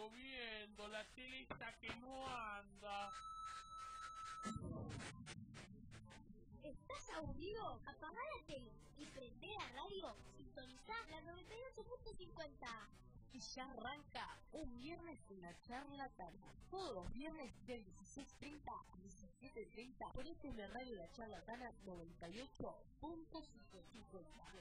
lloviendo, la tele está que no anda. ¿Estás aburrido? Apagá la tele y prende la radio. Sintonizá la 98.50. Y ya arranca un viernes en la charlatana. Todos los viernes de 16:30 a 17:30 por este es la radio de la charlatana 98.50.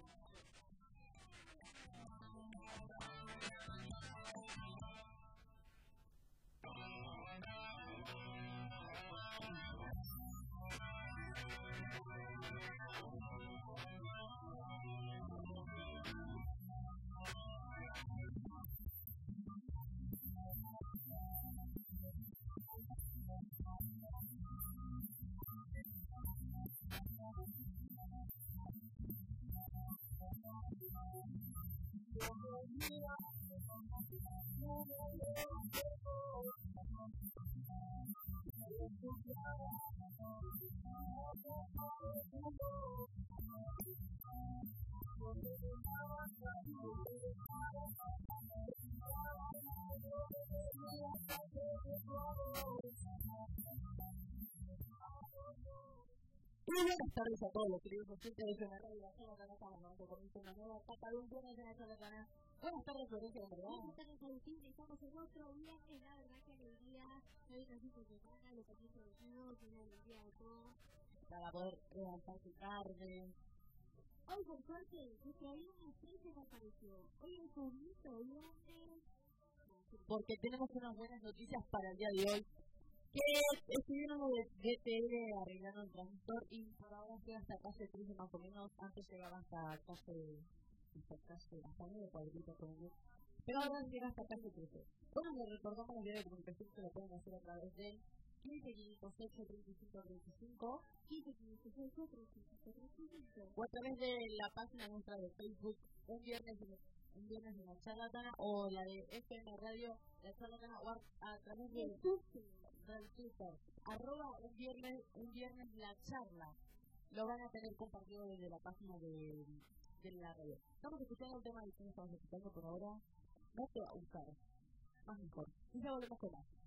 Buenas tardes a todos los queridos oyentes de la radio de la charlatana. Estamos comienza una nueva etapa de un viernes de la charlatana. Buenas tardes, Florencia, ¿verdad? Buenas tardes, Agustín. Estamos en otro viernes. La verdad que alegría. Hoy casi por semana, los aquí producidos, una alegría de todo. Para poder levantarse tarde. Hoy, por suerte, que hay una estrella que apareció. Hoy es un bonito viernes. Porque tenemos unas buenas noticias para el día de hoy. Que estuvieron de DTL arreglando el transistor y por ahora llega hasta calle 13 más o menos. Antes llegaba hasta medio cuadrito como yo. Pero ahora llega hasta calle 13. Bueno, les recordamos la vía de comunicación que lo pueden hacer a través del 15-508-3535 15-508-3535 o a través de la página nuestra de Facebook Un Viernes en la Charlatana o la de FM Radio La Charlatana o a través de Twitter, @un viernes la charla. Lo van a tener compartido desde la página de la radio. Estamos escuchando el tema del que estamos escuchando por ahora. No te va a gustar. Más mejor. Y ya volvemos con más.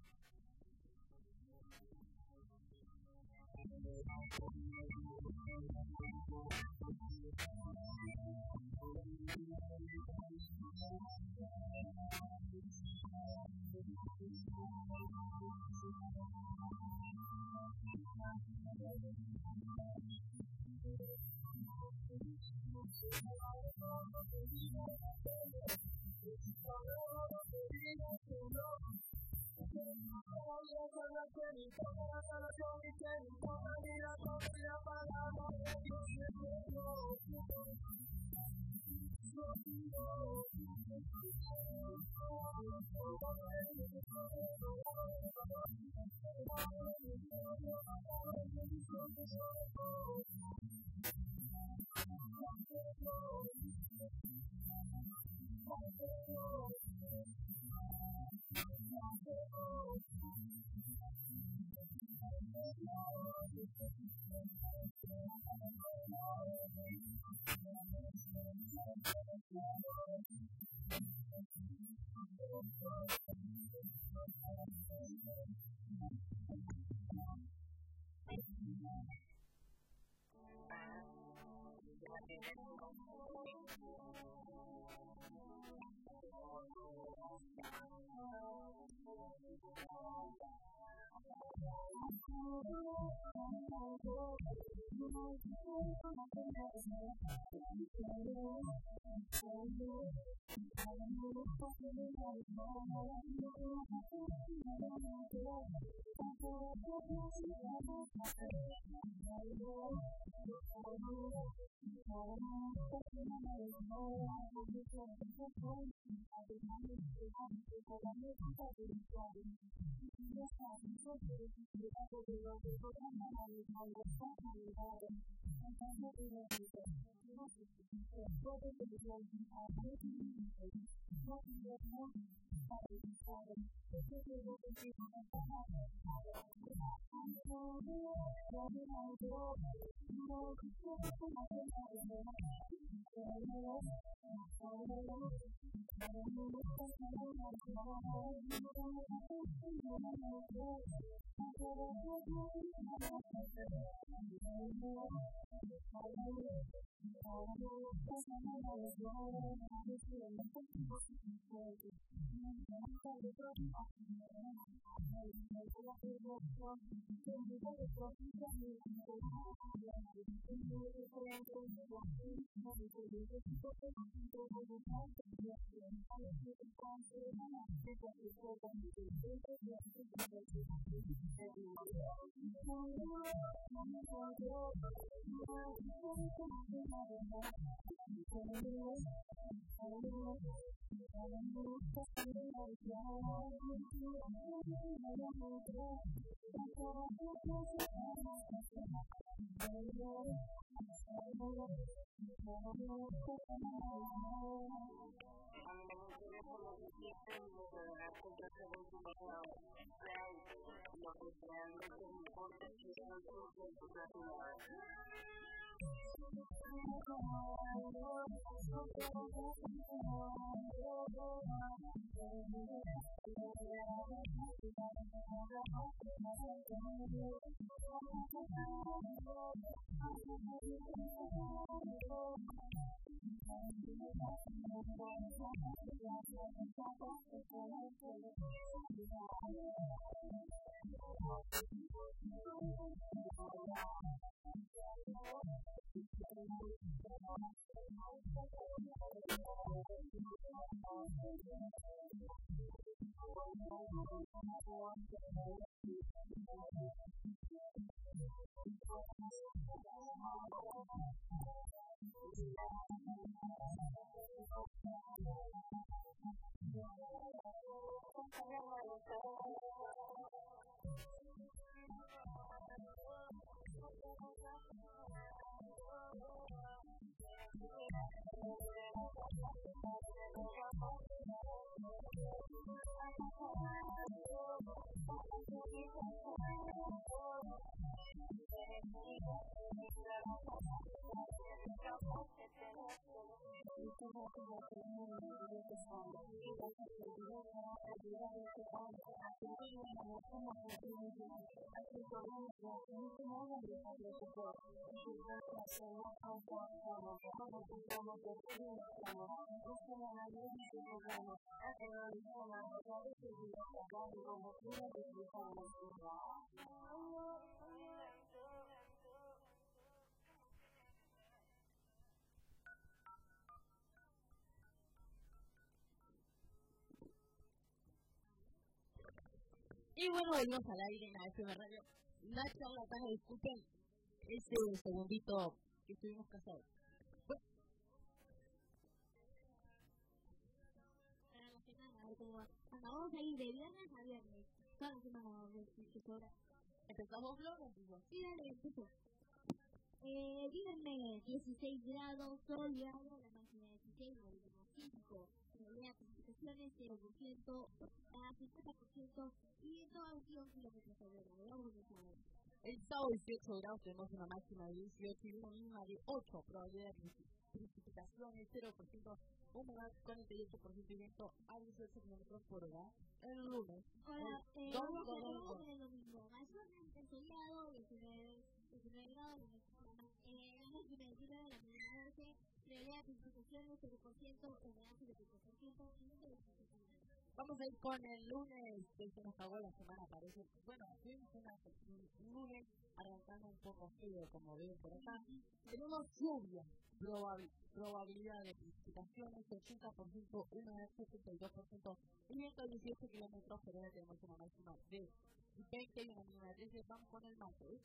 Y bueno, volvemos al aire en AFM Radio. Una charlatana, disculpen este segundito que estuvimos casados. Bueno. Para la semana, a ver cómo va. Vamos a ir de viernes a viernes. Toda la semana vamos a ver si se hora. ¿Empezamos blog o empezamos? Sí, dale, empiezo. Viernes, 16 grados, soleado, la máxima 16, la mínima 5. Probabilidad de precipitaciones 0%, a 50% y viento a 21 kilómetros sobre hora. Vamos a ver. El sábado 18 grados tenemos una máxima de 18 y una mínima de 8. Probabilidad de precipitaciones 0%, humedad 48% y viento a 18 kilómetros por hora. El lunes. Hola, vamos con el domingo. Mayormente soleado, 19 grados, la máxima de 19, la mínima 12. Probabilidad de precipitaciones 0%, humedad 0% y viento a 18 kilómetros. Vamos a ir con el lunes, que se nos acabó la semana, parece. Bueno, tuvimos un lunes arrancando un poco frío, como ven por acá. Tenemos lluvia, probabilidad de precipitaciones 80%, humedad 72% y viento a 18 kilómetros por hora. Tenemos una máxima de 20 y una mínima de 13. Vamos con el martes.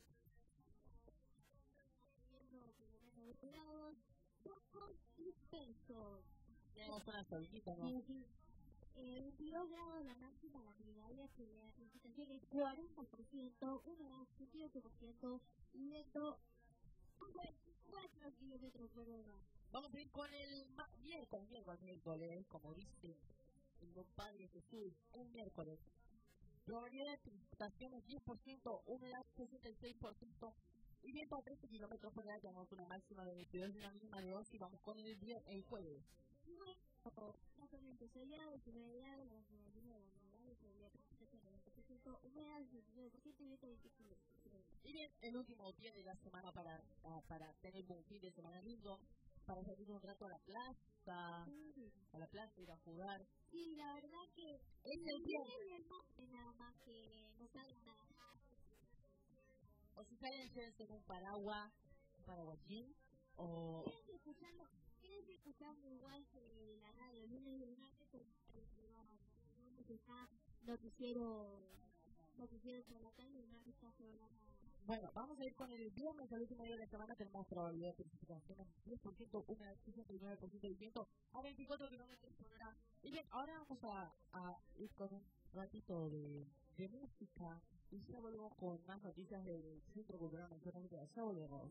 Pocos y pesos. Tenemos una solita, ¿no? 22 grados la máxima, la mínima de precipitaciones 40%, humedad 78% y viento a 4 kilómetros por hora. Vamos a ir con el miércoles, como dice el Don Padre Jesús, el miércoles. Probabilidad de precipitaciones 10%, humedad 66% y viento a 13 kilómetros por hora. Tenemos una máxima de 22 y una mínima de 2 y vamos con el jueves. Básicamente soleado, humedad, la probabilidad de humedad, probabilidad de 20%, humedad 69% y viento 25%. Y bien, el último día de la semana para tener un fin de semana lindo, para salir un rato a la plaza, ir a jugar. Sí, la verdad que es el día nada más que no salgan nada más. O si salen, llévense un paraguayín, o... Tienes que escuchando igual que la radio, el lunes y el martes, porque está noticiero por la tarde y el martes está programa. Bueno, vamos a ir con el viernes, el último día de la semana. Tenemos probabilidad de precipitaciones 10%, humedad 69% y viento a 24 kilómetros por hora. Y bien, ahora vamos a ir con un ratito de música y ya volvemos con más noticias del Centro Cultural Nacional de Ya volvemos.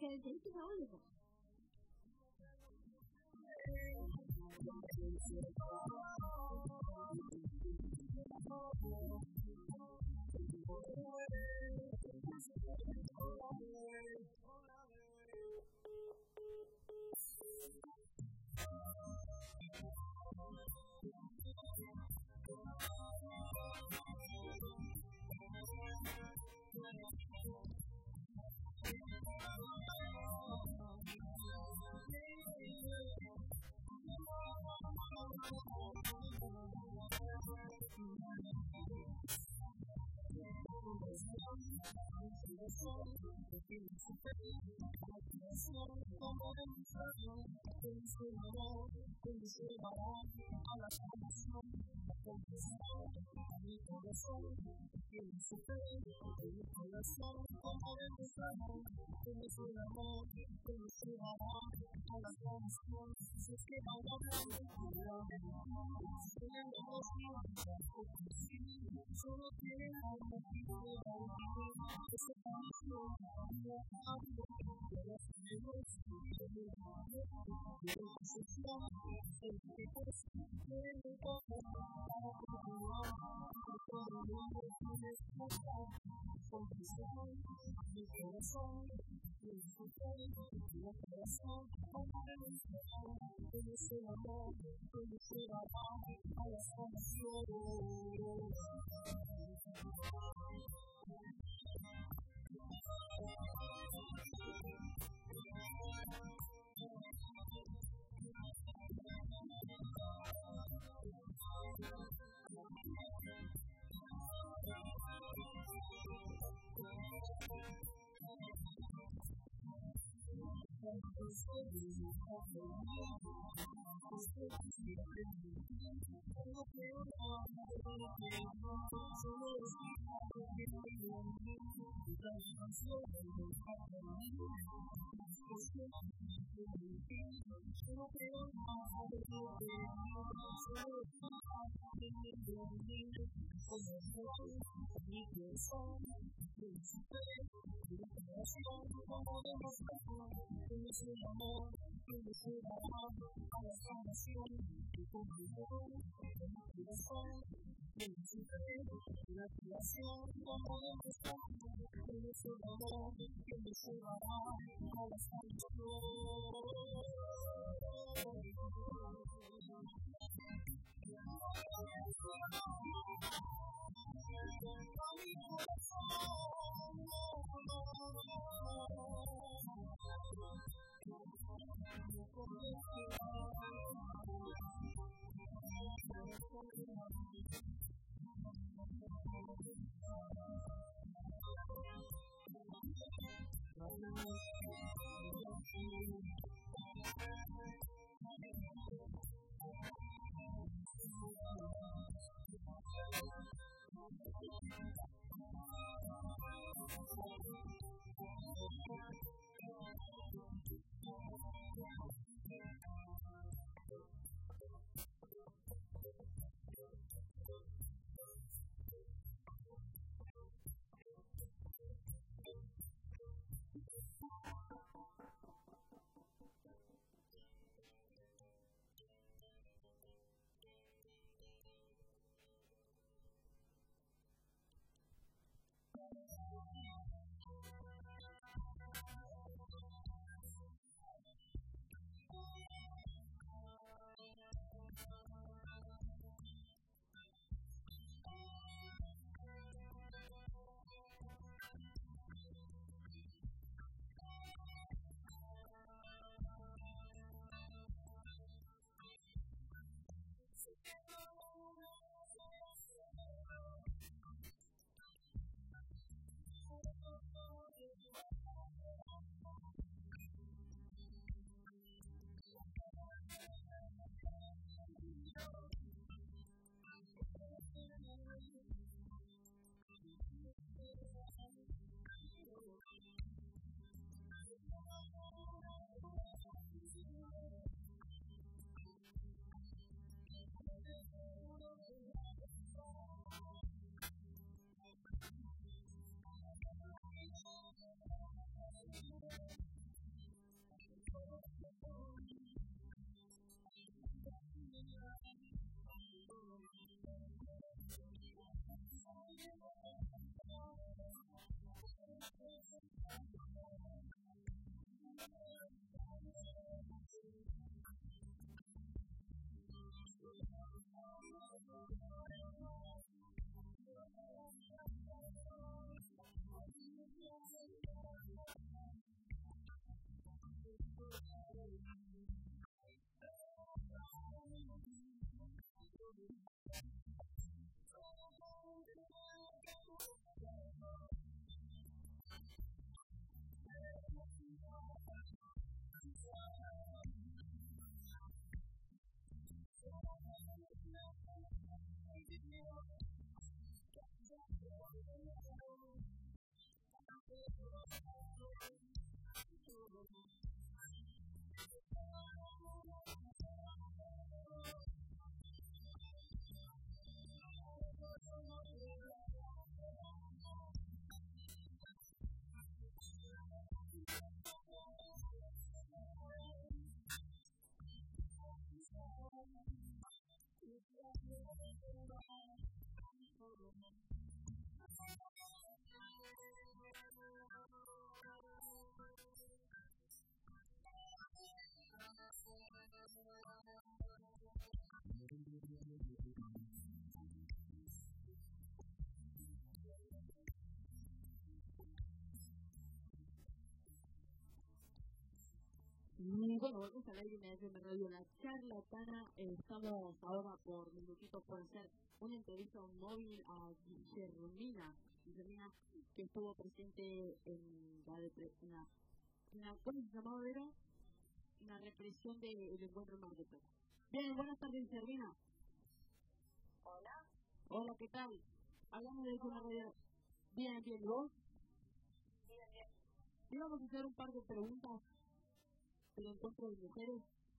Y bueno, volvemos al aire de FM Radio La Charlatana. Estamos ahora por minutitos por hacer una entrevista móvil a Guillermina, que estuvo presente en ¿cómo se llamaba, Vera? La represión del encuentro en Mar del Plata. Bien, buenas tardes, Guillermina. Hola. Hola, ¿qué tal? Hablamos de una radio. Bien, ¿y vos? Bien. Y vamos a hacer un par de preguntas del encuentro de mujeres.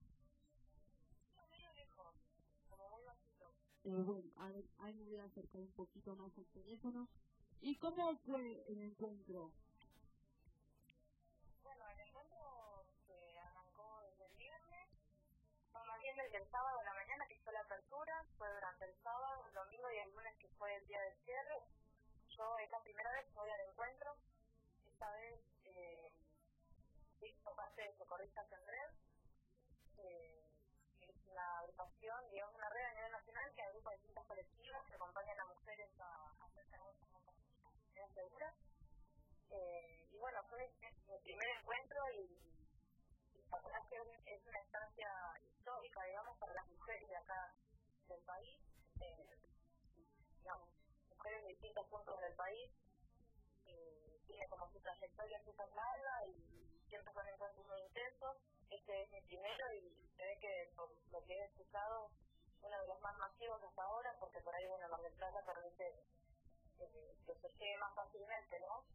Medio lejos, como muy bajito. Bueno, a ver, ahí me voy a acercar un poquito más al teléfono. ¿Y cómo fue el encuentro? Bueno, el encuentro que arrancó desde el viernes, más bien desde el sábado de la mañana que fue la apertura, fue durante el sábado, el domingo y el lunes que fue el día del cierre. Yo esta primera vez voy al encuentro, esta vez por parte de Socorristas en Red, es una agrupación, digamos una red a nivel nacional que agrupa distintas colectivas que acompañan a mujeres a hacerse una segura. Y bueno, fue mi primer encuentro y la verdad es que es una instancia histórica, digamos, para las mujeres de acá del país, digamos, mujeres de distintos puntos del país, tiene como su trayectoria súper larga y siempre son encuentros muy intensos. Este es mi primero y se ve que por lo que he escuchado, uno de los más masivos hasta ahora, porque por ahí, bueno, Mar del Plata permite que se llegue más fácilmente, ¿no?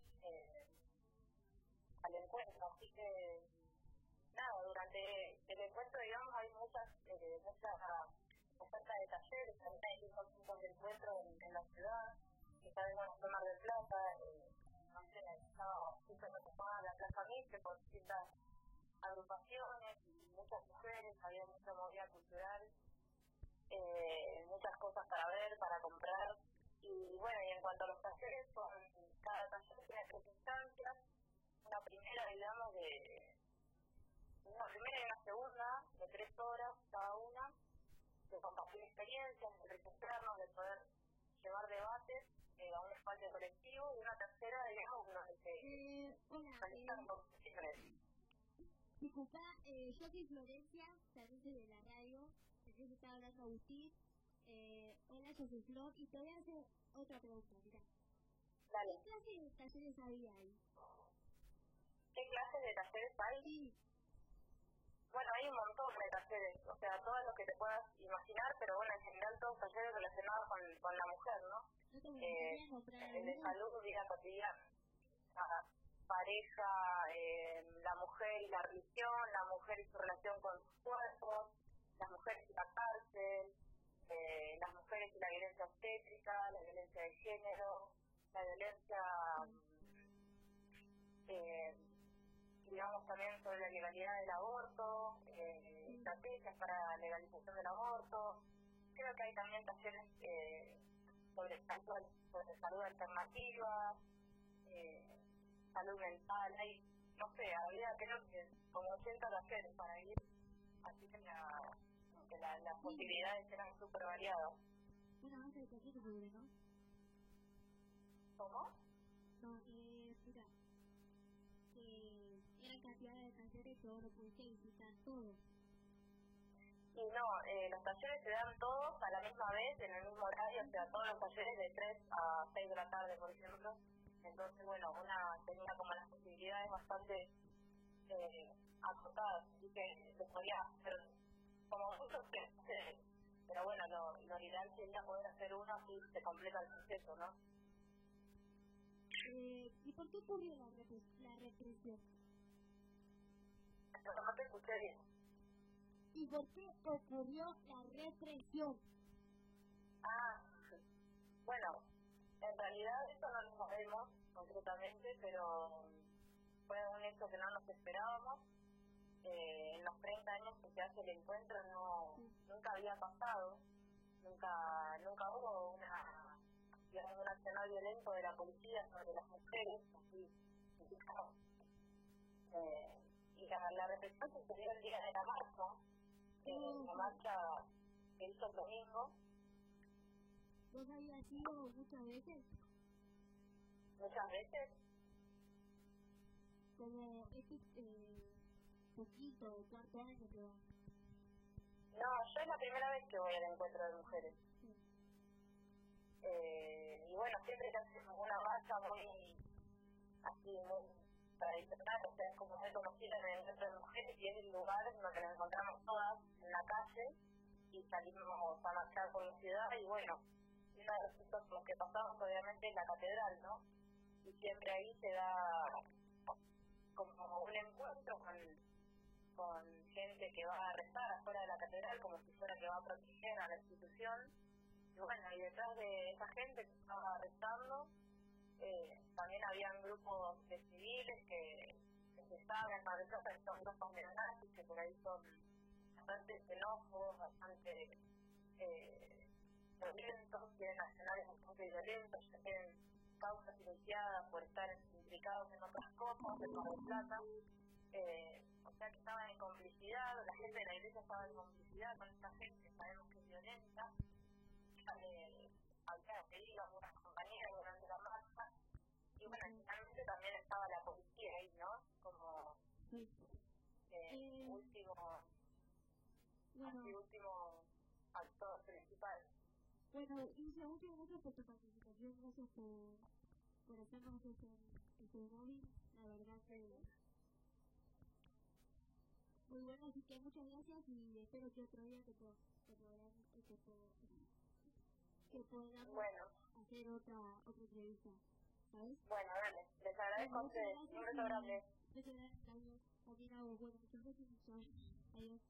Al encuentro, así que nada, durante el encuentro, digamos, hay mucha oferta de talleres, también hay distintos puntos de encuentro en la ciudad, que está en Mar del Plata, no sé, estaba súper ocupada la Plaza Mitre con distintas agrupaciones, muchas mujeres, había mucha movida cultural, muchas cosas para ver, para comprar. Y bueno, y en cuanto a los talleres, cada taller tiene 3 instancias, una primera, digamos, una primera y una segunda, de 3 horas cada una, de compartir experiencias, de registrarnos, de poder llevar debates a un espacio colectivo, y una tercera, digamos, donde se realizan conversaciones. Disculpa, yo soy Florencia, servicio de la radio, entonces estaba hablando Agustín. Hola, yo soy Flor, y te voy a hacer otra pregunta, mirá. Dale. ¿Qué clase de talleres había ahí? ¿Qué clases de talleres hay? Sí. Bueno, hay un montón de talleres, o sea, todos los que te puedas imaginar, pero bueno, en general todos talleres relacionados con la mujer, ¿no? De salud, vida cotidiana, pareja, la mujer y la religión, la mujer y su relación con sus cuerpos, las mujeres y la cárcel, las mujeres y la violencia obstétrica, la violencia de género, la violencia, digamos también sobre la legalidad del aborto, estrategias para la legalización del aborto. Creo que hay también talleres sobre salud alternativa, salud mental, hay, no sé, había creo que como 80 talleres para ir, así que las posibilidades eran súper variadas. Bueno, vamos a ver talleres sobre, ¿no? ¿Cómo? No, mira, eran cantidad de talleres que uno pudiste visitar todos. Y no, los talleres se dan todos a la misma vez, en el mismo horario, o sea, todos los talleres de 3 a 6 de la tarde, por ejemplo. Entonces, bueno, una tenía como las posibilidades bastante acotadas, así que se podía hacer como muchos pero bueno, lo ideal sería poder hacer uno así se completa el proceso, ¿no? ¿Y por qué ocurrió la represión? No te escuché bien. ¿Y por qué ocurrió la represión? Bueno, en realidad esto no lo sabemos concretamente, pero fue un hecho que no nos esperábamos. En los 30 años que se hace el encuentro nunca había pasado, nunca hubo un accionar violento de la policía sobre las mujeres, así, digamos. Y la represión sucedió el día de la marcha, la marcha que hizo el domingo. ¿Vos habías ido muchas veces? Muchas veces. Como poquito, cuarto año, pero... No, yo es la primera vez que voy al encuentro de mujeres. Sí. Y bueno, siempre que hacemos una marcha muy tradicional, o sea, es como muy conocida en el encuentro de mujeres, y es el lugar donde nos encontramos todas en la calle y salimos a marchar por la ciudad. Y bueno, uno de los sitios con los que pasamos obviamente es la catedral, ¿no? Y siempre ahí se da como un encuentro con gente que va a rezar afuera de la catedral, como si fuera que va a proteger a la institución. Y bueno, y detrás de esa gente que estaba rezando, también habían grupos de civiles que se estaban marchando, que son grupos neonazis, que por ahí son bastante xenófobos, bastante violentos, quieren nacionales bastante violentos, ya tienen causas silenciadas por estar implicados en otras cosas, en Mar del Plata. O sea que estaban en complicidad, la gente de la iglesia estaba en complicidad con esta gente que sabemos que es violenta. Había pedido a algunas compañeras durante la marcha. Y bueno, finalmente también estaba la policía ahí, ¿no? Como último actor principal. Bueno, Ilse, muchas gracias por tu participación, gracias por hacernos este móvil, la verdad que muy bueno, así que muchas gracias y espero que otro día podamos hacer otra entrevista, ¿sabes? Bueno, dale, les agradezco a ustedes, un beso grande. Muchas gracias, adiós. También a vos, bueno, muchas gracias, adiós.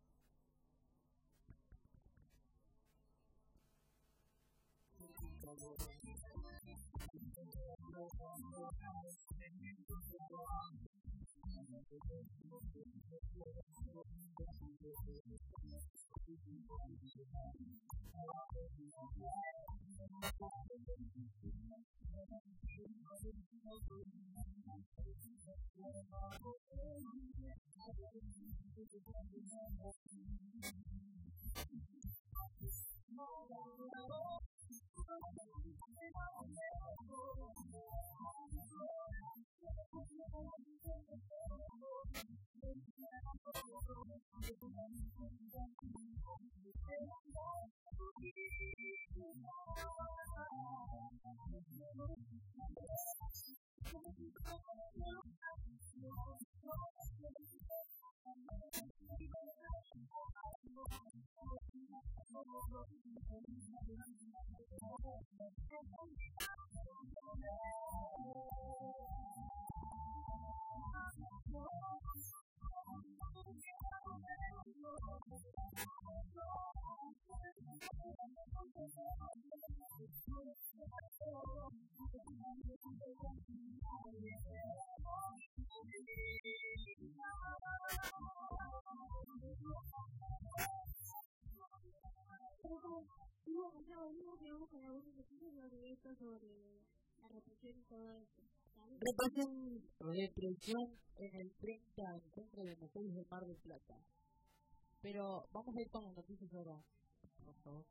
Represión en el 30 encuentro de mujeres del Mar del Plata. Pero vamos a ir con las noticias ahora, por favor.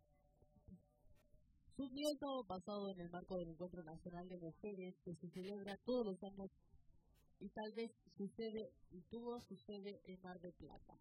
Subnieto basado en el marco del Encuentro Nacional de Mujeres que se celebra todos los años y tal vez sucede en Mar del Plata.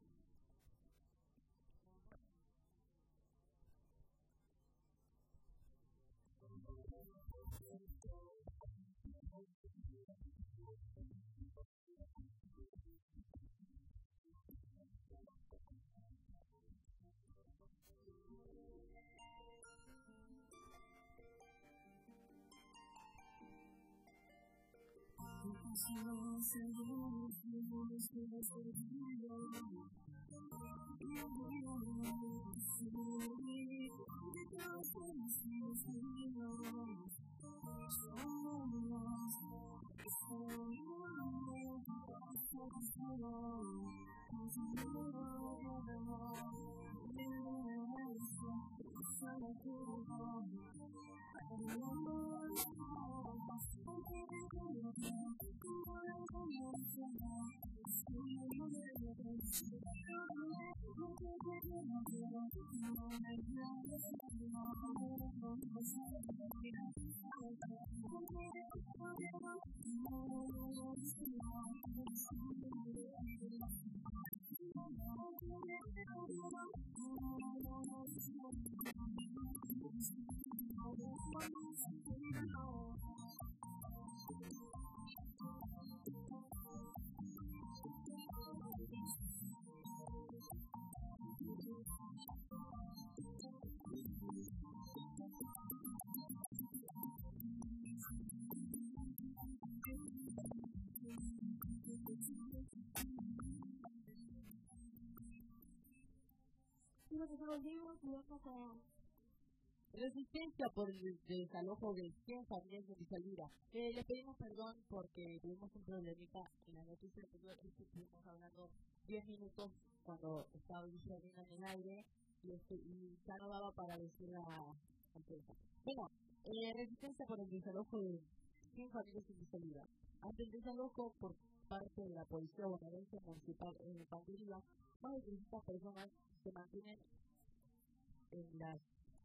Resistencia por el desalojo de 100 familias de Villalura. Les pedimos perdón porque tuvimos un problemita en la noticia anterior. Estuvimos hablando 10 minutos cuando estaba Villalura en el aire y ya no daba para decir la empresa. Bueno, resistencia por el desalojo de 100 familias de Villalura. Ante el desalojo por parte de la Policía Bonaerense Municipal en Pandilla, más de 300 personas se mantienen en las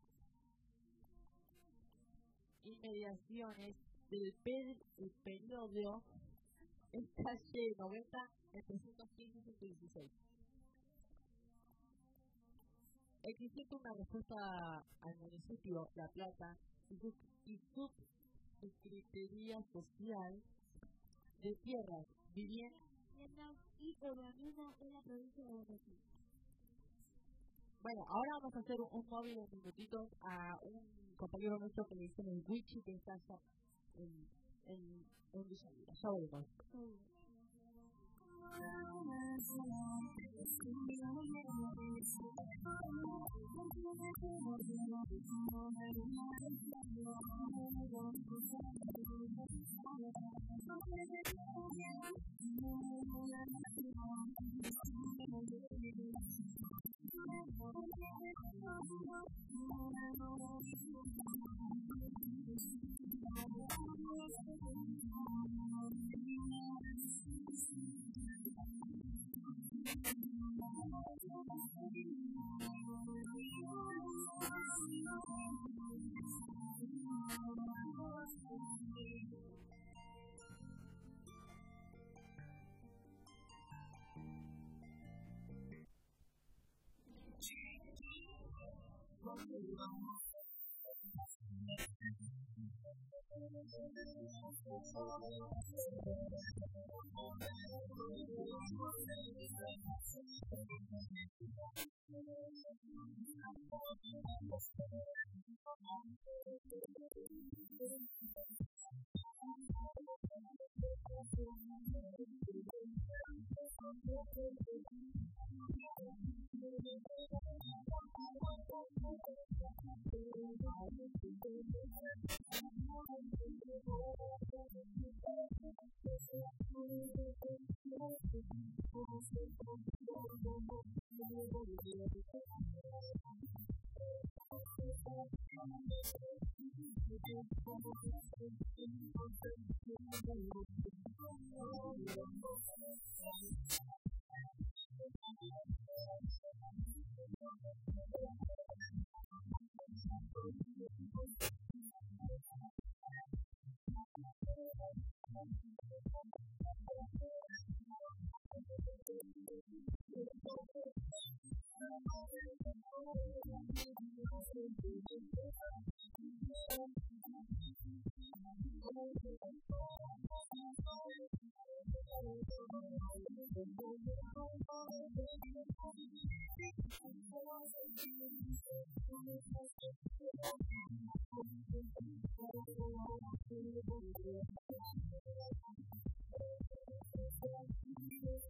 inmediaciones del periodo en calle 90 entre 115 y 116. Exigiendo una respuesta al municipio La Plata y su Secretaría Social de Tierras, Vivienda y Urbanismo en la provincia de Buenos Aires. Bueno, ahora vamos a hacer un móvil de minutitos a un compañero nuestro que le dicen el Wichi, que está allá en Villalura. Ya volvemos.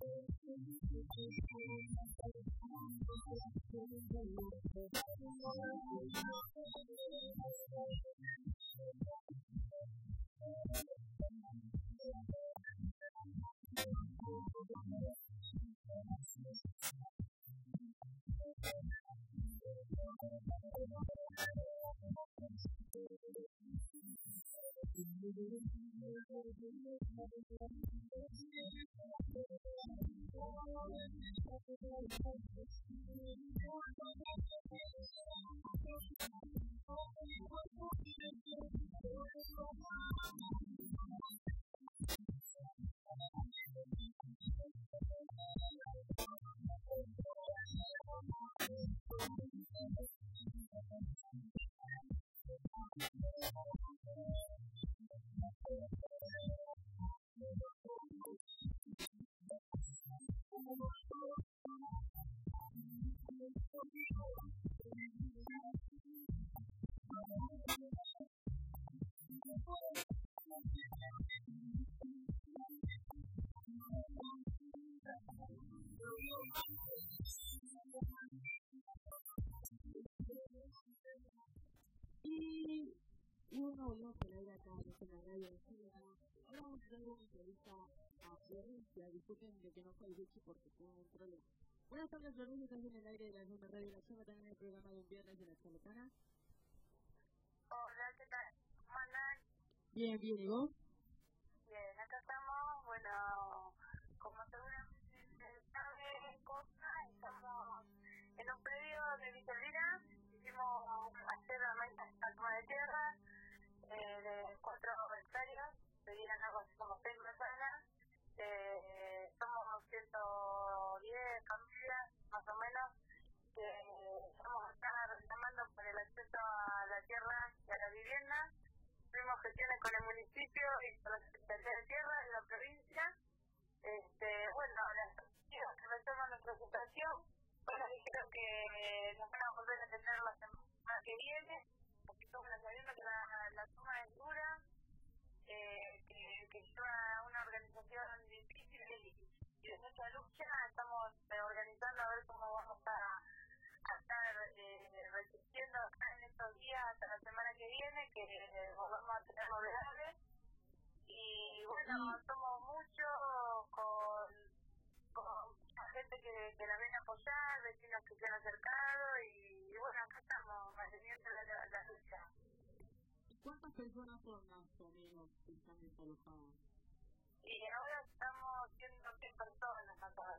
Y uno volvemos a ir acá en la radio de Chile. Ahora vamos a hacer una entrevista a Florencia. Disculpen de que no fue el bicho porque tuvo un problema. Buenas tardes, Florencia, estás en el aire de la Zona Radio de la Charla, también en el programa de un viernes de la Charlatana. Hola, ¿qué tal? ¿Cómo andan? Bien, bien, ¿y vos? Bien, acá estamos. Bueno, como seguramente saben, estamos en un predio de Villa. Hicimos hacer la toma de tierra de 4 hectáreas, serían algo así como 6 manzanas. Somos 110 familias, más o menos, que estamos acá reclamando por el acceso a la tierra y a la vivienda. Tuvimos gestiones con el municipio y con la Secretaría de Tierra de la provincia. Bueno, las personas que retoman nuestra situación, bueno, dijeron que nos van a volver a tener la semana que viene, porque estamos sabiendo que la toma es dura, que lleva una organización difícil y de mucha lucha. Estamos organizando a ver cómo vamos a estar resistiendo acá en estos días hasta la semana que viene, que volvamos a tener novedades. Y bueno, somos mucho con mucha gente que la viene a apoyar, vecinos que se han acercado y bueno, acá estamos manteniendo la lucha. ¿Cuántas personas son más o menos que están desalojadas? Y ahora estamos 100 personas acá.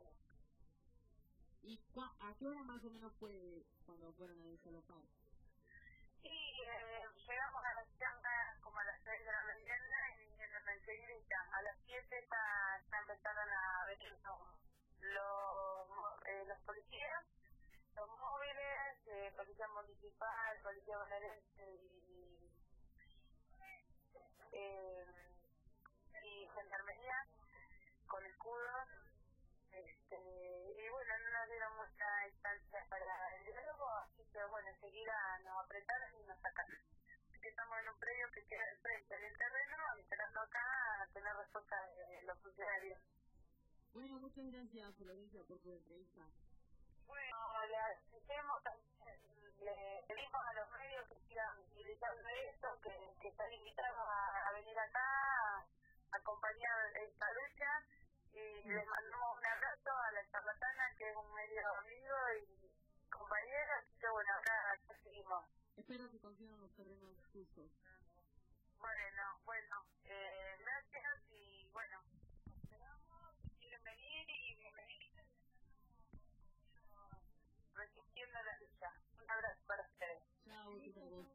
¿Y a qué hora más o menos fue cuando fueron a desalojar? Sí, llegamos a las chancas como a las 6 de la mañana y enseguida a las 7 ya empezaron a venir los policías, los móviles, policía municipal, policía bonaerense y gendarmería con escudos. Y bueno, no nos dieron mucha instancia para el diálogo, así que bueno, enseguida nos apretaron y nos sacaron. Estamos en un predio que queda al frente del terreno, esperando acá a tener respuesta de los funcionarios. Bueno, muchas gracias, Florencia, por tu entrevista. Bueno, le agradecemos también, le pedimos a los medios que sigan utilizando esto, que están invitados a venir acá a acompañar esta lucha. Y les mandamos un abrazo a la Charlatana, que es un medio amigo y compañero, así que bueno, acá seguimos. Espero que consigan los terrenos justos. Bueno, gracias y bueno, esperamos, si quieren venir y bienvenidos, resistiendo la lucha. Un abrazo para ustedes. Chao, hasta luego.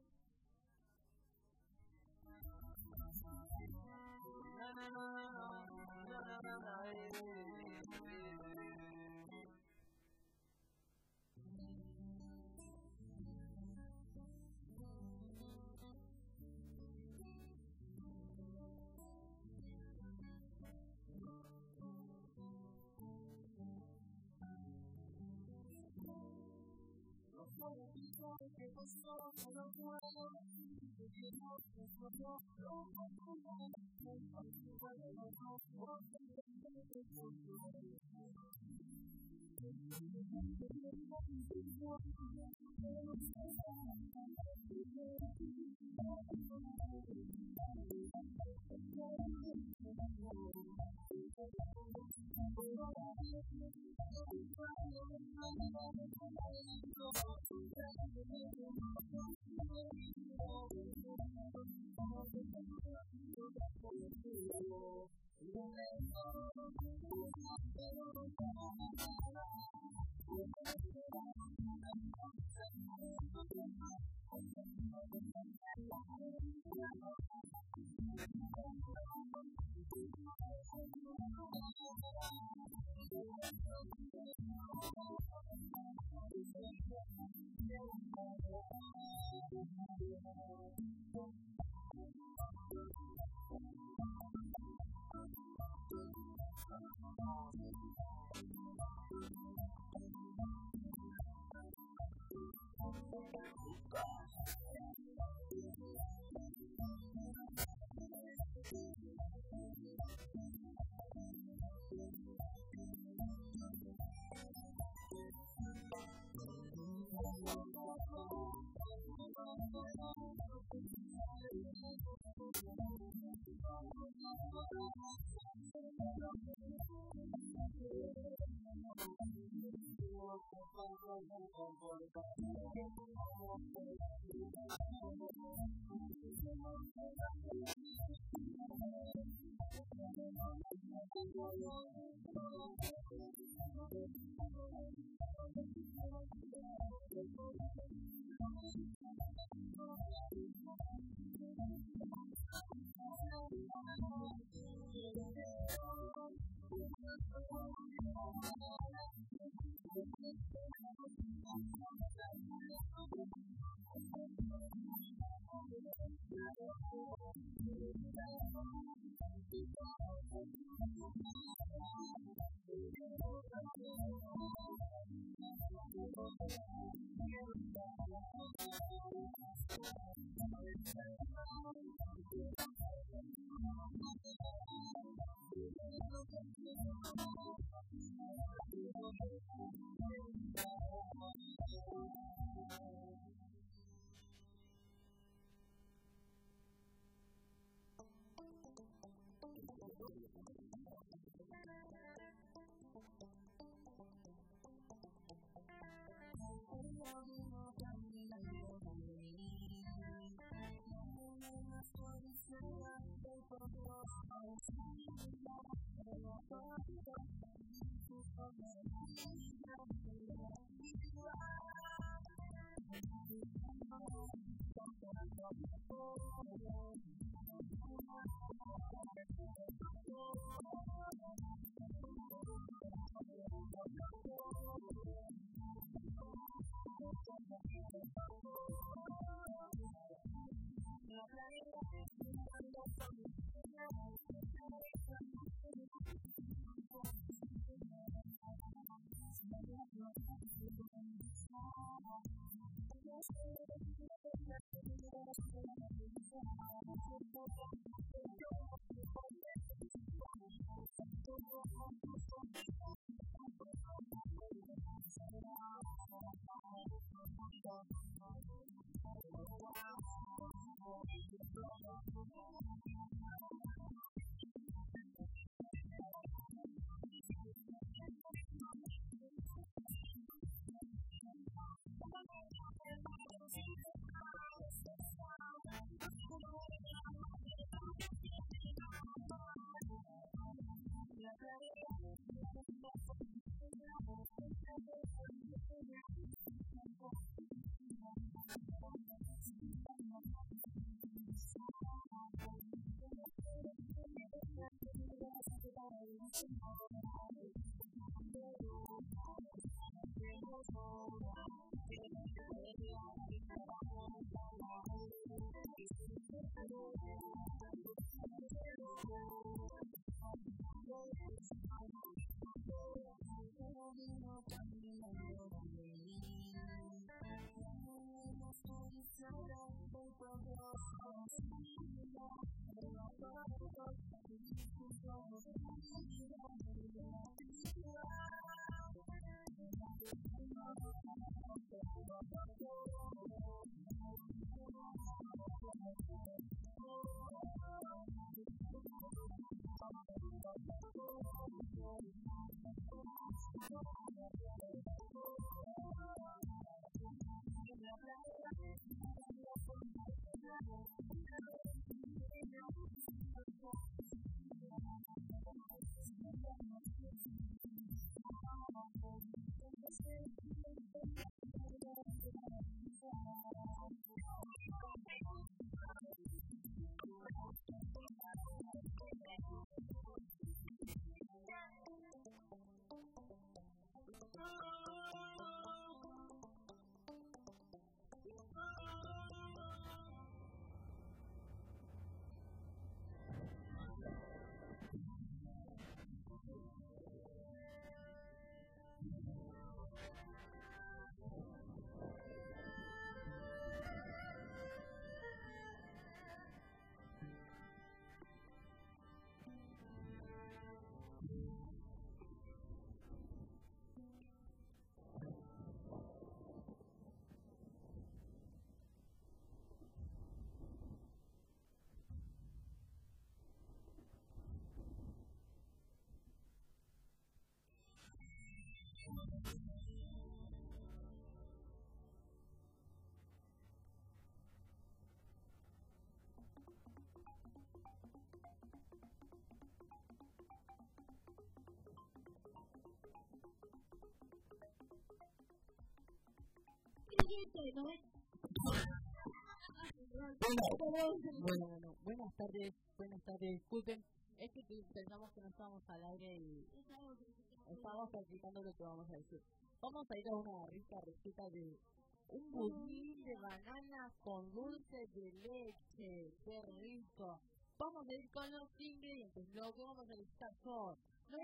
Bueno, buenas tardes, disculpen, es que pensamos que no estábamos al aire y estábamos practicando lo que vamos a decir. Vamos a ir a una rica receta de un budín de banana con dulce de leche, qué rico. Vamos a ir con los ingredientes, lo que vamos a necesitar son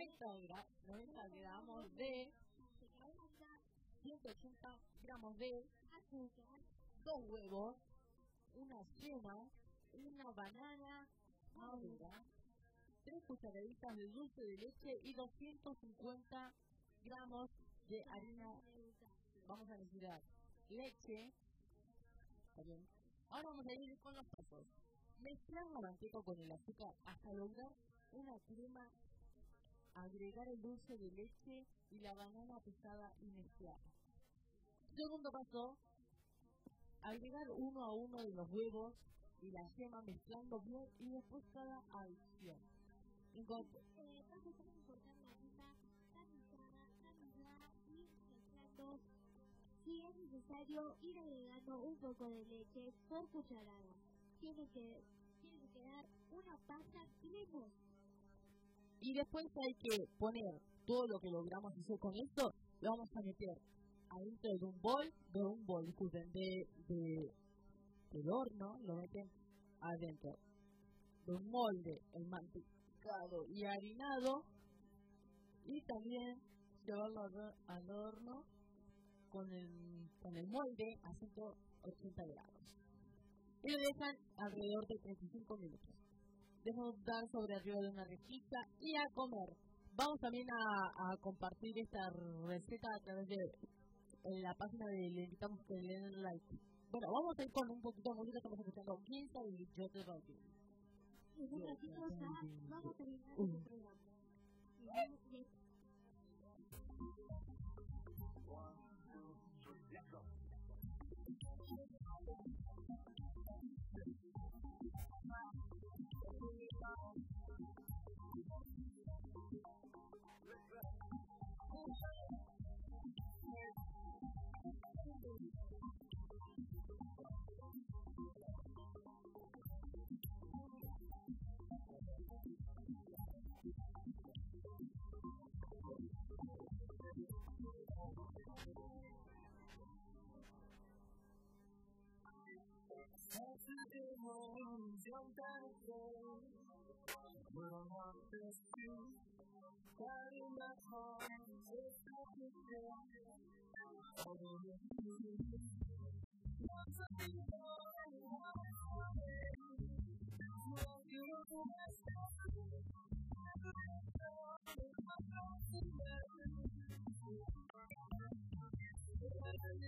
90 gramos de 180 gramos de azúcar, 2 huevos, una yema, una banana madura, 3 cucharaditas de dulce de leche y 250 gramos de harina. Vamos a necesitar leche. ¿Está bien? Ahora vamos a ir con los pasos. Mezclar la manteca con el azúcar hasta lograr una crema. Agregar el dulce de leche y la banana pesada y mezclar. Segundo paso, agregar uno a uno de los huevos y la yema mezclando bien y después cada adición. Paso 3, cortar la fruta tamizada y mezclando. Si es necesario, ir agregando un poco de leche por cucharada. Tiene que quedar una pasta cremosa. Y después hay que poner todo lo que logramos hacer con esto, lo vamos a meter adentro de un bol, disculpen, del horno, lo meten adentro de un molde enmantecado y harinado, y también llevarlo al horno con el molde a 180 grados. Y lo dejan alrededor de 35 minutos. Dejamos dar sobre arriba de una rejilla y a comer. Vamos también a compartir esta receta a través de la página de Le Invitamos que le den like. Bueno, vamos a ir con un poquito de música. Estamos escuchando 15 y Yo Te Rompí. En un ratito vamos a terminar el programa.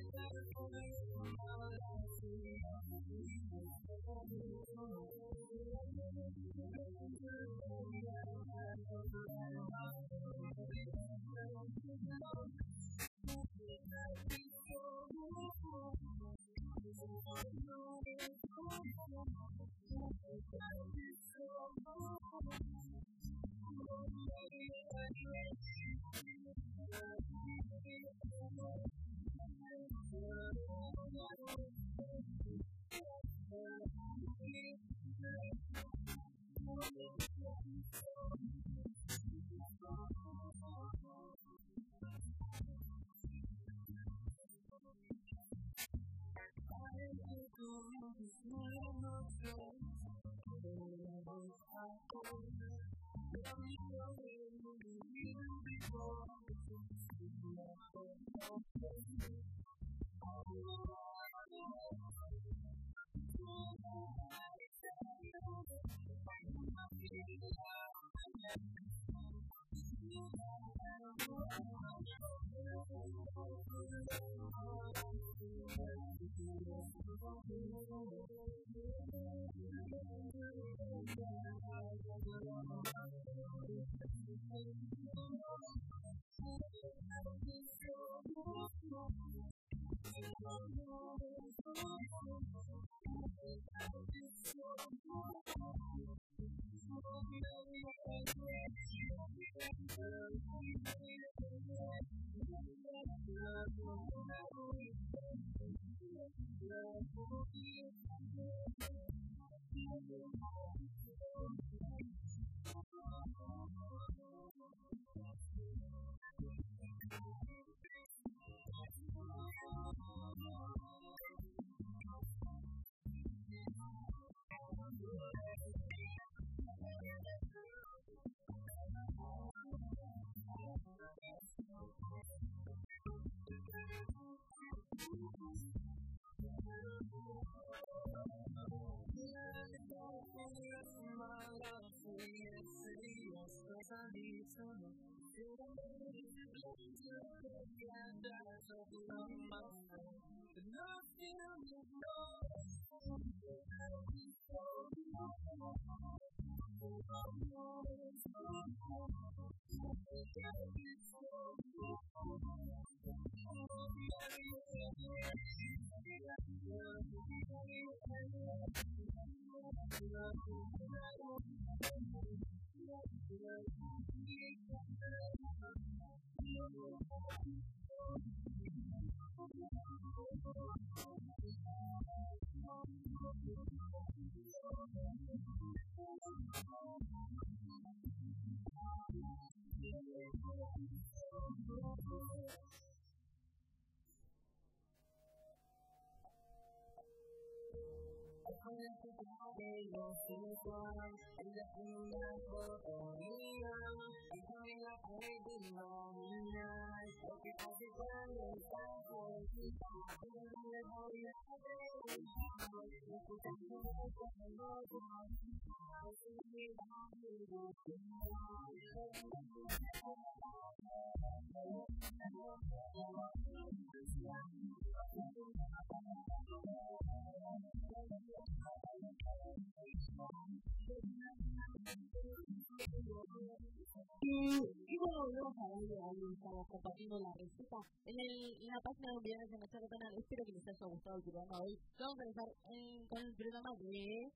Y bueno, volvemos a ver, ahí estamos compartiendo la receta en la página de Viernes en la Charlatana. Espero que les haya gustado el programa hoy. Vamos a empezar con el programa de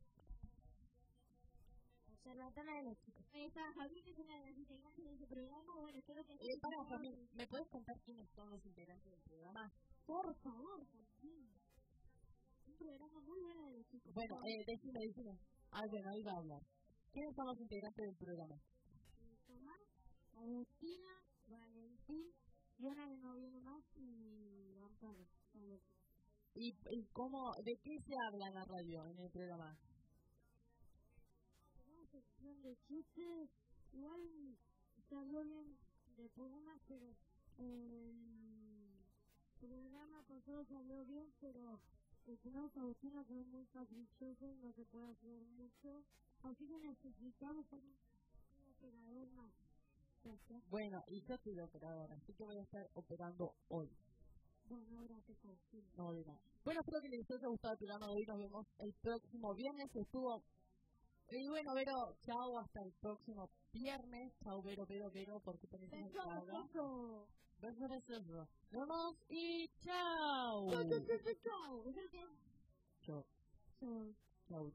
La Charlatana de los chicos. Javier es una de las integrantes de este programa. Bueno, espero que... para Javier, ¿me puedes contar quiénes son los integrantes del programa? Por favor, Joaquín. Un programa muy bueno de los chicos. Bueno, decime. Bueno, ahí va a hablar. ¿Quiénes son los integrantes del programa? Tomás, Agustina, Valentín, Diana de no viene más y Amparo. ¿Y cómo, de qué se habla en la radio, en el programa? Tenemos sección de chistes, igual se habló bien de programas, pero el programa pasado se habló bien, pero tenemos a Agustina que es muy caprichoso y no se puede hacer mucho, así que necesitamos un operador más. Bueno, y yo soy la operadora, así que voy a estar operando hoy. Bueno, gracias por decirlo. No, de nada. Bueno, espero que les haya gustado el programa de hoy. Nos vemos el próximo viernes. Estuvo. Y bueno, Vero, chao, hasta el próximo viernes. Chao, Vero, porque tenés que Beso. Besos. Nos vemos y chao. Chao. Chao. Chao.